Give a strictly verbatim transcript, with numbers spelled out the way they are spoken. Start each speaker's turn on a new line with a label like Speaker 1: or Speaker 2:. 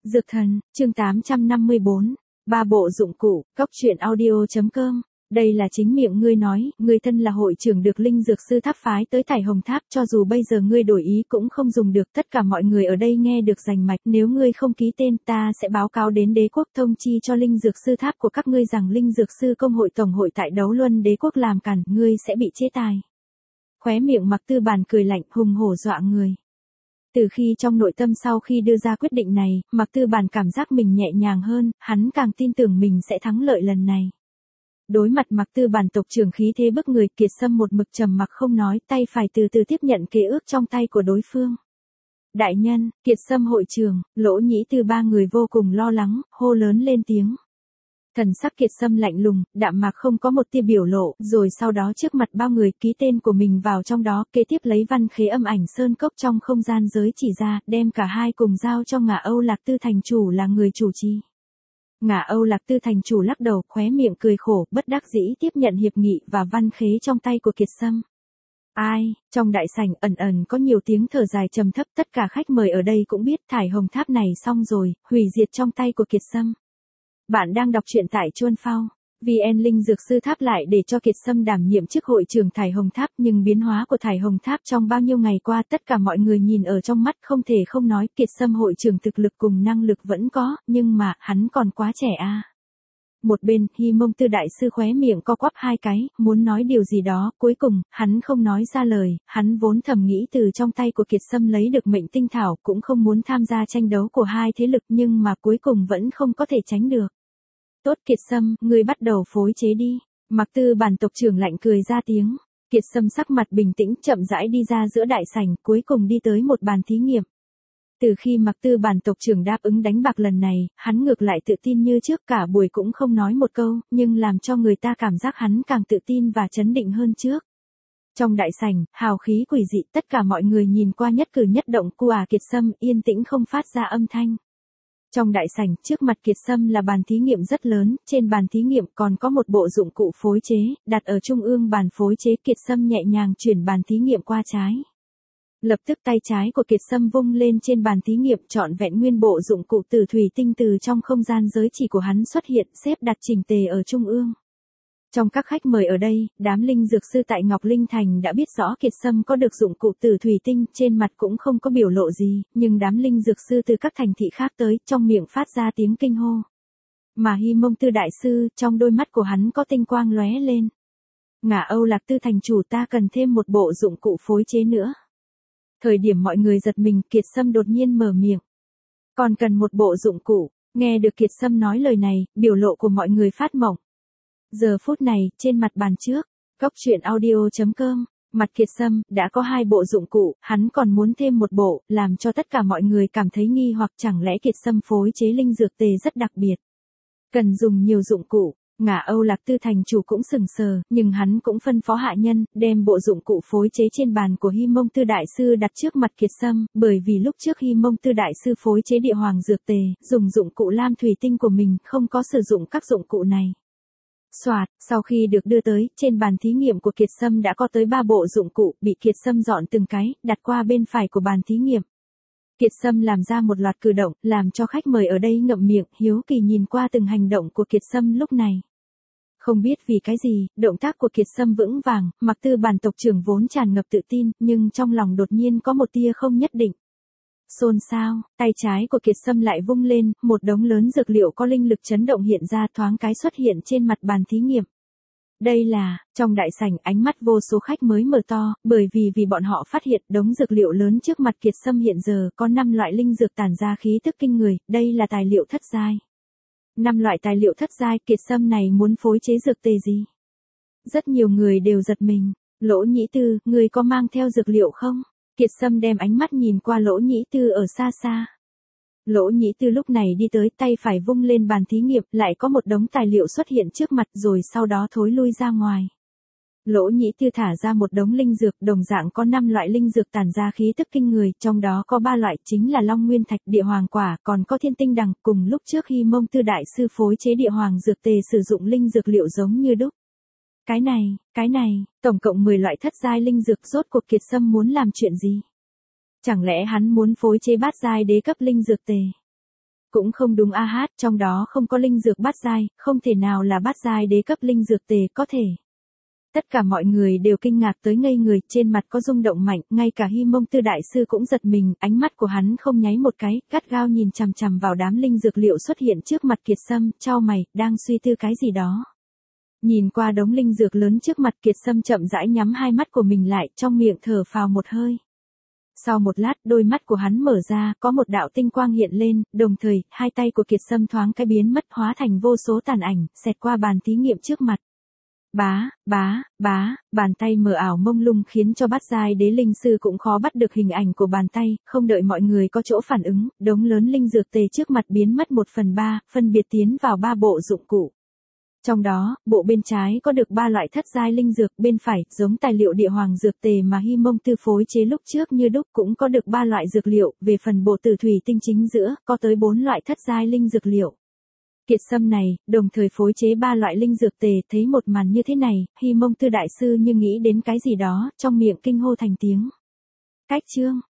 Speaker 1: Dược thần, chương tám trăm năm mươi bốn, ba bộ dụng cụ, góc truyện audio.com. Đây là chính miệng ngươi nói, ngươi thân là hội trưởng được linh dược sư tháp phái tới Thải Hồng Tháp, cho dù bây giờ ngươi đổi ý cũng không dùng được, tất cả mọi người ở đây nghe được rành mạch, nếu ngươi không ký tên ta sẽ báo cáo đến đế quốc thông chi cho linh dược sư tháp của các ngươi rằng linh dược sư công hội tổng hội tại Đấu Luân đế quốc làm cản, ngươi sẽ bị chế tài. Khóe miệng Mạc Tư Bàn cười lạnh, hùng hổ dọa người. Từ khi trong nội tâm sau khi đưa ra quyết định này, Mạc Tư Bàn cảm giác mình nhẹ nhàng hơn, hắn càng tin tưởng mình sẽ thắng lợi lần này. Đối mặt Mạc Tư Bàn tộc trưởng khí thế bức người, Kiệt Sâm một mực trầm mặc không nói, tay phải từ từ tiếp nhận kế ước trong tay của đối phương. Đại nhân, Kiệt Sâm hội trưởng, Lỗ Nhĩ Tư ba người vô cùng lo lắng, hô lớn lên tiếng. Thần sắc Kiệt Sâm lạnh lùng, đạm mạc không có một tia biểu lộ, rồi sau đó trước mặt bao người ký tên của mình vào trong đó, kế tiếp lấy văn khế âm ảnh sơn cốc trong không gian giới chỉ ra, đem cả hai cùng giao cho Ngả Âu Lạc Tư thành chủ là người chủ trì. Ngả Âu Lạc Tư thành chủ lắc đầu, khóe miệng cười khổ, bất đắc dĩ tiếp nhận hiệp nghị và văn khế trong tay của Kiệt Sâm. Ai, trong đại sảnh ẩn ẩn có nhiều tiếng thở dài trầm thấp, tất cả khách mời ở đây cũng biết Thải Hồng Tháp này xong rồi, hủy diệt trong tay của Kiệt Sâm. Bạn đang đọc truyện tại Chuan Phao. vê en Linh Dược Sư Tháp lại để cho Kiệt Sâm đảm nhiệm chức hội trưởng Thải Hồng Tháp, nhưng biến hóa của Thải Hồng Tháp trong bao nhiêu ngày qua tất cả mọi người nhìn ở trong mắt, không thể không nói Kiệt Sâm hội trưởng thực lực cùng năng lực vẫn có, nhưng mà hắn còn quá trẻ a. À. Một bên, Hi Mông Tư đại sư khóe miệng co quắp hai cái, muốn nói điều gì đó, cuối cùng, hắn không nói ra lời, hắn vốn thầm nghĩ từ trong tay của Kiệt Sâm lấy được mệnh tinh thảo, cũng không muốn tham gia tranh đấu của hai thế lực, nhưng mà cuối cùng vẫn không có thể tránh được. Tốt Kiệt Sâm, ngươi bắt đầu phối chế đi. Mạc Tư Bàn tộc trưởng lạnh cười ra tiếng. Kiệt Sâm sắc mặt bình tĩnh chậm rãi đi ra giữa đại sảnh, cuối cùng đi tới một bàn thí nghiệm. Từ khi Mạc Tư Bàn tộc trưởng đáp ứng đánh bạc lần này, hắn ngược lại tự tin như trước, cả buổi cũng không nói một câu, nhưng làm cho người ta cảm giác hắn càng tự tin và chấn định hơn trước. Trong đại sảnh, hào khí quỷ dị, tất cả mọi người nhìn qua nhất cử nhất động của Kiệt Sâm, yên tĩnh không phát ra âm thanh. Trong đại sảnh, trước mặt Kiệt Sâm là bàn thí nghiệm rất lớn, trên bàn thí nghiệm còn có một bộ dụng cụ phối chế, đặt ở trung ương bàn phối chế. Kiệt Sâm nhẹ nhàng chuyển bàn thí nghiệm qua trái. Lập tức tay trái của Kiệt Sâm vung lên trên bàn thí nghiệm, trọn vẹn nguyên bộ dụng cụ từ thủy tinh từ trong không gian giới chỉ của hắn xuất hiện, xếp đặt chỉnh tề ở trung ương. Trong các khách mời ở đây, đám linh dược sư tại Ngọc Linh Thành đã biết rõ Kiệt Sâm có được dụng cụ từ thủy tinh, trên mặt cũng không có biểu lộ gì, nhưng đám linh dược sư từ các thành thị khác tới, trong miệng phát ra tiếng kinh hô. Mà Hi Mông Tư đại sư, trong đôi mắt của hắn có tinh quang lóe lên. Ngả Âu Lạc Tư thành chủ, ta cần thêm một bộ dụng cụ phối chế nữa. Thời điểm mọi người giật mình, Kiệt Sâm đột nhiên mở miệng. Còn cần một bộ dụng cụ. Nghe được Kiệt Sâm nói lời này, biểu lộ của mọi người phát mộng. Giờ phút này, trên mặt bàn trước, góc truyện audio.com, mặt Kiệt Sâm, đã có hai bộ dụng cụ, hắn còn muốn thêm một bộ, làm cho tất cả mọi người cảm thấy nghi hoặc chẳng lẽ Kiệt Sâm phối chế linh dược tề rất đặc biệt. Cần dùng nhiều dụng cụ, Ngả Âu Lạc Tư thành chủ cũng sừng sờ, nhưng hắn cũng phân phó hạ nhân, đem bộ dụng cụ phối chế trên bàn của Hi Mông Tư đại sư đặt trước mặt Kiệt Sâm, bởi vì lúc trước Hi Mông Tư đại sư phối chế địa hoàng dược tề, dùng dụng cụ lam thủy tinh của mình, không có sử dụng các dụng cụ này. Soạt, sau khi được đưa tới, trên bàn thí nghiệm của Kiệt Sâm đã có tới ba bộ dụng cụ, bị Kiệt Sâm dọn từng cái, đặt qua bên phải của bàn thí nghiệm. Kiệt Sâm làm ra một loạt cử động, làm cho khách mời ở đây ngậm miệng, hiếu kỳ nhìn qua từng hành động của Kiệt Sâm lúc này. Không biết vì cái gì, động tác của Kiệt Sâm vững vàng, Mạc Tư Bàn tộc trưởng vốn tràn ngập tự tin, nhưng trong lòng đột nhiên có một tia không nhất định. Xôn xao, tay trái của Kiệt Sâm lại vung lên, một đống lớn dược liệu có linh lực chấn động hiện ra, thoáng cái xuất hiện trên mặt bàn thí nghiệm. Đây là, trong đại sảnh ánh mắt vô số khách mới mở to, bởi vì vì bọn họ phát hiện đống dược liệu lớn trước mặt Kiệt Sâm hiện giờ có năm loại linh dược tản ra khí tức kinh người, đây là tài liệu thất giai. Năm loại tài liệu thất giai, Kiệt Sâm này muốn phối chế dược tề gì? Rất nhiều người đều giật mình. Lỗ Nhĩ Tư, người có mang theo dược liệu không? Kiệt Sâm đem ánh mắt nhìn qua Lỗ Nhĩ Tư ở xa xa. Lỗ Nhĩ Tư lúc này đi tới, tay phải vung lên bàn thí nghiệm, lại có một đống tài liệu xuất hiện trước mặt, rồi sau đó thối lui ra ngoài. Lỗ Nhĩ Tư thả ra một đống linh dược, đồng dạng có năm loại linh dược tản ra khí tức kinh người, trong đó có ba loại chính là Long Nguyên Thạch, Địa Hoàng Quả, còn có Thiên Tinh Đằng, cùng lúc trước Hi Mông Tư đại sư phối chế Địa Hoàng dược tề sử dụng linh dược liệu giống như đúc. Cái này, cái này, tổng cộng mười loại thất giai linh dược, rốt cuộc Kiệt Sâm muốn làm chuyện gì? Chẳng lẽ hắn muốn phối chế bát giai đế cấp linh dược tề? Cũng không đúng a hát, trong đó không có linh dược bát giai, không thể nào là bát giai đế cấp linh dược tề có thể. Tất cả mọi người đều kinh ngạc tới ngây người, trên mặt có rung động mạnh, ngay cả Hi Mông Tư đại sư cũng giật mình, ánh mắt của hắn không nháy một cái, gắt gao nhìn chằm chằm vào đám linh dược liệu xuất hiện trước mặt Kiệt Sâm, chau mày, đang suy tư cái gì đó. Nhìn qua đống linh dược lớn trước mặt Kiệt Sâm chậm rãi nhắm hai mắt của mình lại, trong miệng thở phào một hơi. Sau một lát, đôi mắt của hắn mở ra, có một đạo tinh quang hiện lên, đồng thời, hai tay của Kiệt Sâm thoáng cái biến mất hóa thành vô số tàn ảnh, xẹt qua bàn thí nghiệm trước mặt. Bá, bá, bá, bàn tay mờ ảo mông lung khiến cho bát giai đế linh sư cũng khó bắt được hình ảnh của bàn tay, không đợi mọi người có chỗ phản ứng, đống lớn linh dược tề trước mặt biến mất một phần ba, phân biệt tiến vào ba bộ dụng cụ. Trong đó, bộ bên trái có được ba loại thất giai linh dược, bên phải, giống tài liệu địa hoàng dược tề mà Hi Mông Tư phối chế lúc trước như đúc cũng có được ba loại dược liệu, về phần bộ tử thủy tinh chính giữa, có tới bốn loại thất giai linh dược liệu. Kiệt Sâm này, đồng thời phối chế ba loại linh dược tề, thấy một màn như thế này, Hi Mông Tư đại sư như nghĩ đến cái gì đó, trong miệng kinh hô thành tiếng. Cách chương